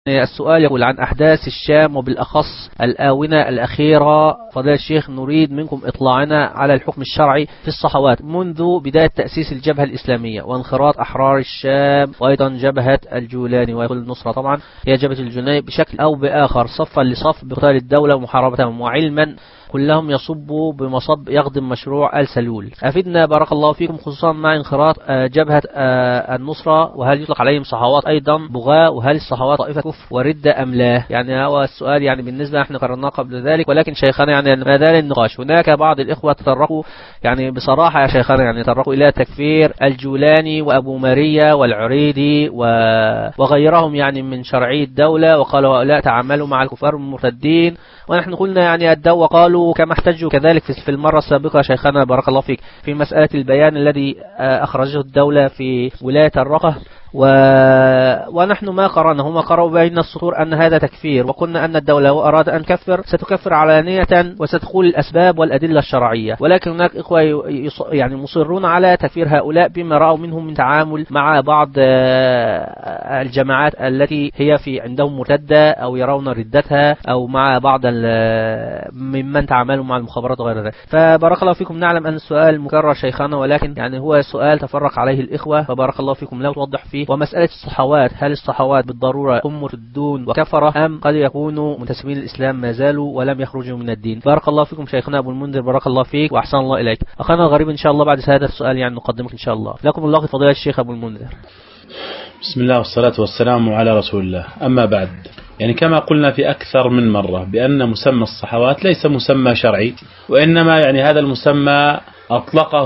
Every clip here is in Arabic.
السؤال يقول عن أحداث الشام وبالأخص الآونة الأخيرة. فضيلة الشيخ نريد منكم إطلاعنا على الحكم الشرعي في الصحوات منذ بداية تأسيس الجبهة الإسلامية وانخراط أحرار الشام وأيضا جبهة الجولاني ويقول النصرة طبعا هي جبهة الجولاني بشكل أو بآخر صفا لصف بقتال الدولة ومحاربتهم، وعلما كلهم يصبوا بمصب يخدم مشروع آل سلول. أفدنا بارك الله فيكم خصوصا مع انخراط جبهة النصرة، وهل يطلق عليهم صحوات أيضا بغاء، وهل الصحوات طائفة كفر وردة أم لا؟ يعني هو السؤال يعني بالنسبة احنا قررناه قبل ذلك، ولكن شيخنا يعني ما زال النقاش. هناك بعض الإخوة تطرقوا يعني بصراحة يا شيخنا يعني تطرقوا إلى تكفير الجولاني وأبو ماريا والعريدي وغيرهم يعني من شرعي الدولة، وقالوا هؤلاء تعاملوا مع الكفار المرتدين، ونحن قلنا يعني الدوا قالوا كما احتجوا كذلك في المرة السابقة شيخنا بارك الله فيك في مسألة البيان الذي أخرجه الدولة في ولاية الرقة، ونحن ما قرأنا، هم قرأوا بين السطور أن هذا تكفير، وقلنا أن الدولة لو أراد أن تكفر ستكفر علانية وستدخل الأسباب والأدلة الشرعية، ولكن هناك إخوة يعني مصرون على تكفير هؤلاء بما رأوا منهم من تعامل مع بعض الجماعات التي هي في عندهم مرتدة أو يرون ردتها، أو مع بعض ممن تعاملوا مع المخابرات وغير ذلك. فبارك الله فيكم. نعلم أن السؤال مكرر شيخنا، ولكن يعني هو سؤال تفرق عليه الإخوة، فبارك الله فيكم لو توضح فيه. ومسألة الصحوات، هل الصحوات بالضرورة هم مرتدون وكفرة أم قد يكونوا منتسبين للإسلام ما زالوا ولم يخرجوا من الدين؟ بارك الله فيكم شيخنا أبو المنذر، بارك الله فيك وأحسن الله إليك. أخانا الغريب إن شاء الله بعد هذا السؤال يعني نقدمك إن شاء الله. لكم الله فضيلة الشيخ أبو المنذر. بسم الله والصلاة والسلام على رسول الله. أما بعد، يعني كما قلنا في أكثر من مرة بأن مسمى الصحوات ليس مسمى شرعي، وإنما يعني هذا المسمى أطلقه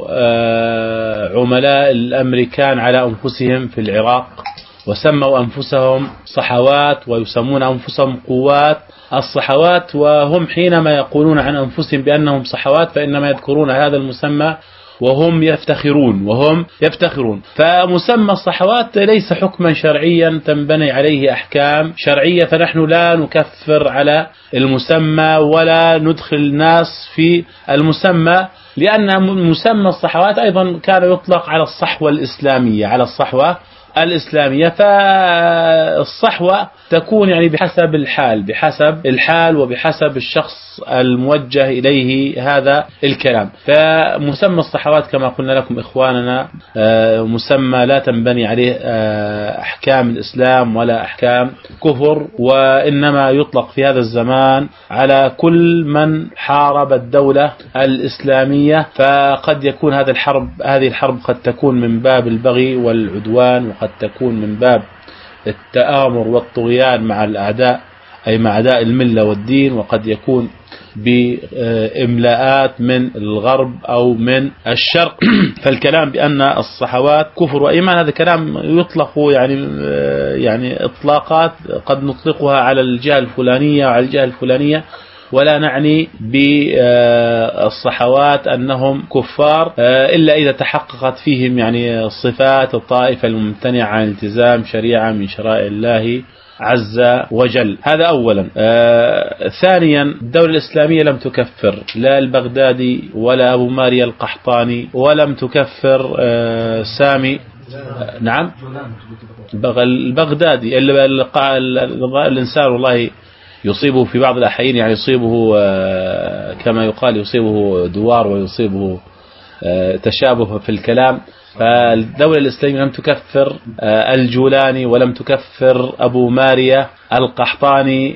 عملاء الأمريكان على أنفسهم في العراق، وسموا أنفسهم صحوات ويسمون أنفسهم قوات الصحوات، وهم حينما يقولون عن أنفسهم بأنهم صحوات فإنما يذكرون هذا المسمى وهم يفتخرون. فمسمى الصحوات ليس حكما شرعيا تنبني عليه أحكام شرعية، فنحن لا نكفر على المسمى ولا ندخل الناس في المسمى، لأن مسمى الصحوات أيضا كان يطلق على الصحوة الإسلامية. فالصحوة تكون يعني بحسب الحال وبحسب الشخص الموجه إليه هذا الكلام. فمسمى الصحوات كما قلنا لكم إخواننا مسمى لا تنبني عليه أحكام الإسلام ولا أحكام كفر، وإنما يطلق في هذا الزمان على كل من حارب الدولة الإسلامية. فقد يكون هذه الحرب قد تكون من باب البغي والعدوان، وقد تكون من باب التآمر والطغيان مع الأعداء أي مع أعداء الملة والدين، وقد يكون بإملاءات من الغرب أو من الشرق. فالكلام بأن الصحوات كفر وإيمان هذا كلام يطلق يعني إطلاقات قد نطلقها على الجهة الفلانية وعلى الجهة الفلانية، ولا نعني بالصحوات أنهم كفار إلا إذا تحققت فيهم يعني صفات الطائفة الممتنعة عن التزام شريعة من شرائع الله عز وجل. هذا أولا. ثانيا، الدولة الإسلامية لم تكفر لا البغدادي ولا أبو ماريا القحطاني، ولم تكفر سامي نعم البغدادي. الإنسان والله يصيبه في بعض الأحيان يعني يصيبه كما يقال يصيبه دوار ويصيبه تشابه في الكلام. فالدولة الإسلامية لم تكفر الجولاني ولم تكفر أبو ماريا القحطاني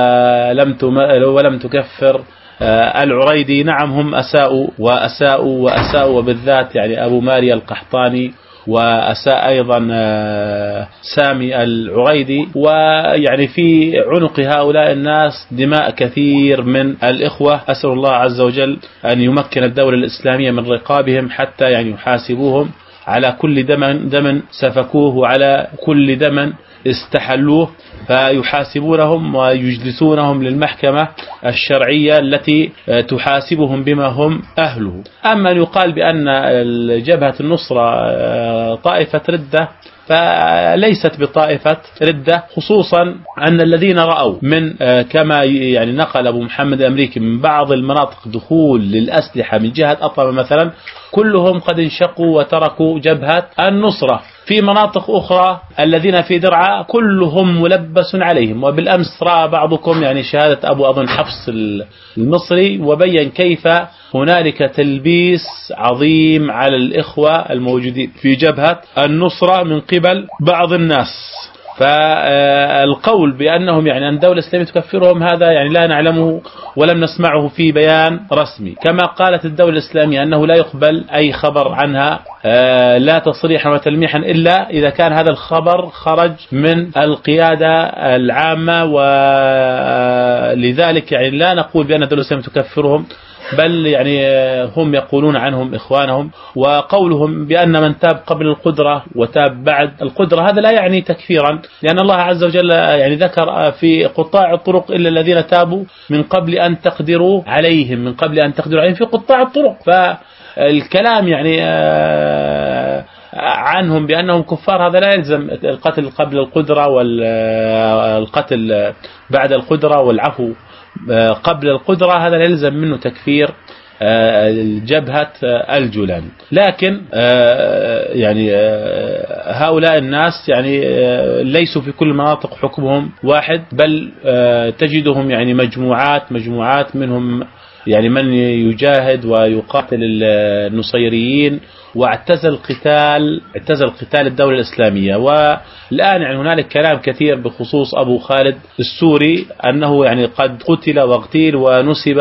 ولم تكفر العريدي. نعم هم أساءوا وبالذات يعني أبو ماريا القحطاني، وأساء أيضا سامي العريدي. ويعني في عنق هؤلاء الناس دماء كثير من الإخوة. أسأل الله عز وجل أن يمكن الدولة الإسلامية من رقابهم حتى يعني يحاسبوهم على كل دم سفكوه وعلى كل دم استحلوه، فيحاسبونهم ويجلسونهم للمحكمة الشرعية التي تحاسبهم بما هم أهله. أما يقال بأن جبهة النصرة طائفة ردة، فليست بطائفة ردة، خصوصا أن الذين رأوا من كما يعني نقل أبو محمد الأمريكي من بعض المناطق دخول للأسلحة من جهة أطلب مثلا، كلهم قد انشقوا وتركوا جبهة النصرة. في مناطق أخرى الذين في درعا كلهم ملبس عليهم. وبالأمس رأى بعضكم يعني شهادة أبو أظن حفص المصري، وبين كيف هنالك تلبيس عظيم على الإخوة الموجودين في جبهة النصرة من قبل بعض الناس. فالقول بأنهم يعني أن الدولة الإسلامية تكفرهم هذا يعني لا نعلمه ولم نسمعه في بيان رسمي. كما قالت الدولة الإسلامية أنه لا يقبل أي خبر عنها لا تصريحا وتلميحا إلا إذا كان هذا الخبر خرج من القيادة العامة، ولذلك يعني لا نقول بأن الدولة الإسلامية تكفرهم، بل يعني هم يقولون عنهم إخوانهم. وقولهم بأن من تاب قبل القدرة وتاب بعد القدرة هذا لا يعني تكفيرا، لأن الله عز وجل يعني ذكر في قطاع الطرق إلا الذين تابوا من قبل أن تقدروا عليهم، من قبل أن تقدروا عليهم في قطاع الطرق. فالكلام يعني عنهم بأنهم كفار هذا لا يلزم القتل قبل القدرة والقتل بعد القدرة والعفو قبل القدرة، هذا يلزم منه تكفير جبهة الجولان. لكن يعني هؤلاء الناس يعني ليسوا في كل المناطق حكمهم واحد، بل تجدهم يعني مجموعات منهم يعني من يجاهد ويقاتل النصيريين، واعتزل قتال الدولة الإسلامية. والآن يعني هنالك كلام كثير بخصوص أبو خالد السوري أنه يعني قد قتل واغتيل ونسب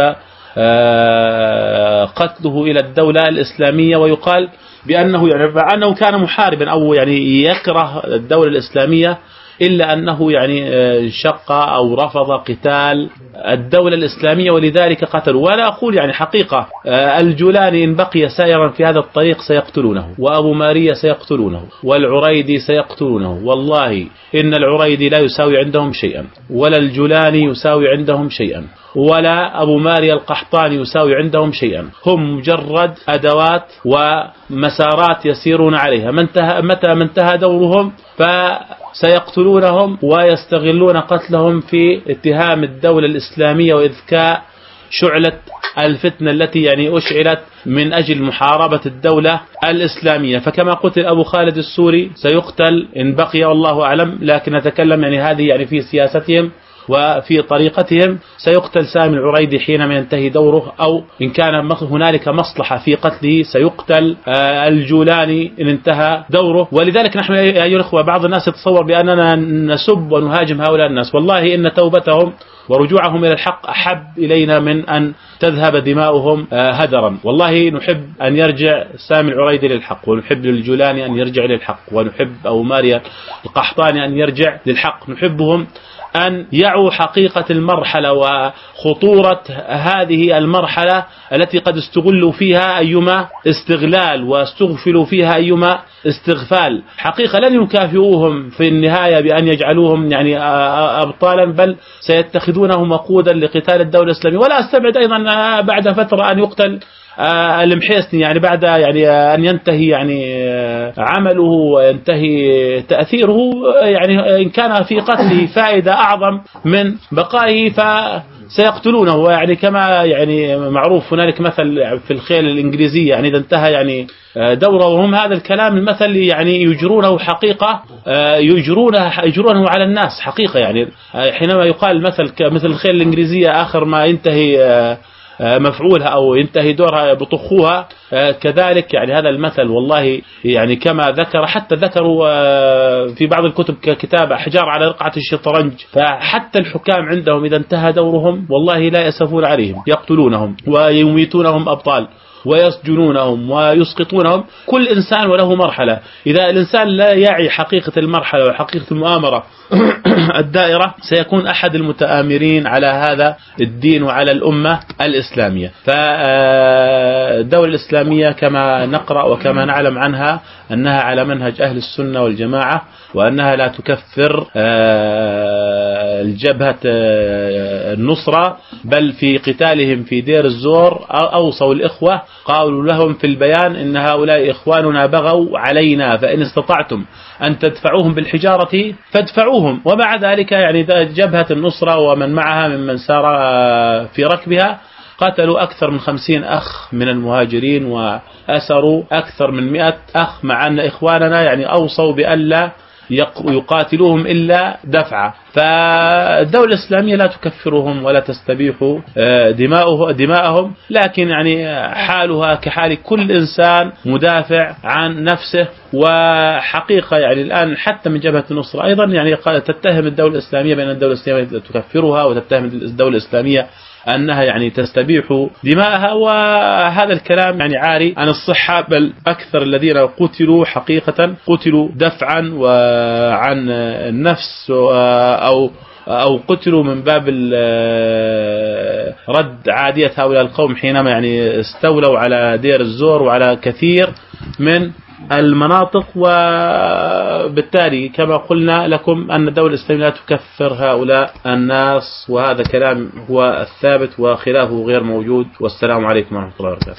قتله إلى الدولة الإسلامية، ويقال بأنه يعني أنه كان محاربا أو يعني يكره الدولة الإسلامية، إلا أنه يعني شق أو رفض قتال الدولة الإسلامية ولذلك قتلوا. ولا أقول يعني حقيقة الجولاني إن بقي سائرا في هذا الطريق سيقتلونه، وأبو ماريا سيقتلونه، والعريدي سيقتلونه. والله إن العريدي لا يساوي عندهم شيئا، ولا الجولاني يساوي عندهم شيئا، ولا أبو ماريا القحطاني يساوي عندهم شيئا. هم مجرد أدوات ومسارات يسيرون عليها. متى ما انتهى دورهم فسيقتلونهم ويستغلون قتلهم في اتهام الدولة الإسلامية وإذكاء شعلة الفتنة التي يعني أشعلت من أجل محاربة الدولة الإسلامية. فكما قتل أبو خالد السوري سيقتل إن بقي والله أعلم، لكن نتكلم يعني هذه يعني في سياستهم وفي طريقتهم. سيقتل سامي العريدي حينما ينتهي دوره، أو إن كان هنالك مصلحة في قتله سيقتل الجولاني إن انتهى دوره. ولذلك نحن أيها الأخوة بعض الناس يتصور بأننا نسب ونهاجم هؤلاء الناس. والله إن توبتهم ورجوعهم إلى الحق أحب إلينا من أن تذهب دماؤهم هدرا. والله نحب أن يرجع سامي العريدي للحق، ونحب للجولاني أن يرجع للحق، ونحب أبو ماريا القحطاني أن يرجع للحق. نحبهم أن يعوا حقيقة المرحلة وخطورة هذه المرحلة التي قد استغلوا فيها أيما استغلال واستغفلوا فيها أيما استغفال. حقيقة لن يكافئوهم في النهاية بأن يجعلوهم يعني أبطالا، بل سيتخذونهم وقودا لقتال الدولة الإسلامية. ولا أستبعد أيضا بعد فترة أن يقتل المحيصني، يعني بعد يعني أن ينتهي يعني عمله وينتهي تأثيره، يعني إن كان في قتله فائدة أعظم من بقائه فسيقتلونه. يعني كما يعني معروف هنالك مثل في الخيل الإنجليزية، يعني إذا انتهى يعني دوره وهم هذا الكلام المثل يعني يجرونه حقيقة، يجرونه على الناس حقيقة. يعني حينما يقال مثل الخيل الإنجليزية آخر ما ينتهي مفعولها أو ينتهي دورها بطخوها، كذلك يعني هذا المثل والله يعني كما حتى ذكروا في بعض الكتب ككتاب أحجار على رقعة الشطرنج. فحتى الحكام عندهم إذا انتهى دورهم والله لا يسفون عليهم، يقتلونهم ويميتونهم أبطال ويسجنونهم ويسقطونهم. كل إنسان وله مرحلة. إذا الإنسان لا يعي حقيقة المرحلة وحقيقة المؤامرة الدائرة سيكون أحد المتآمرين على هذا الدين وعلى الأمة الإسلامية. فالدولة الإسلامية كما نقرأ وكما نعلم عنها أنها على منهج أهل السنة والجماعة، وأنها لا تكفر الجبهة النصرة، بل في قتالهم في دير الزور أوصوا الإخوة قالوا لهم في البيان إن هؤلاء إخواننا بغوا علينا، فإن استطعتم أن تدفعوهم بالحجارة فادفعوهم. ومع ذلك يعني جبهة النصرة ومن معها ممن سار في ركبها قتلوا أكثر من 50 أخ من المهاجرين وأسروا أكثر من 100 أخ، مع أن إخواننا يعني أوصوا بألا يقاتلوهم إلا دفعة. فالدولة الإسلامية لا تكفرهم ولا تستبيح دماءهم، لكن يعني حالها كحال كل إنسان مدافع عن نفسه. وحقيقة يعني الآن حتى من جبهة النصرة أيضا يعني تتهم الدولة الإسلامية بأن الدولة الإسلامية تكفرها، وتتهم الدولة الإسلامية أنها يعني تستبيح دماءها، وهذا الكلام يعني عاري عن الصحة. بل أكثر الذين قتلوا حقيقة قتلوا دفعا وعن النفس، أو قتلوا من باب رد عادية هؤلاء القوم حينما يعني استولوا على دير الزور وعلى كثير من المناطق. وبالتالي كما قلنا لكم أن الدولة الإسلامية لا تكفر هؤلاء الناس، وهذا كلام هو الثابت وخلافه غير موجود. والسلام عليكم ورحمة الله وبركاته.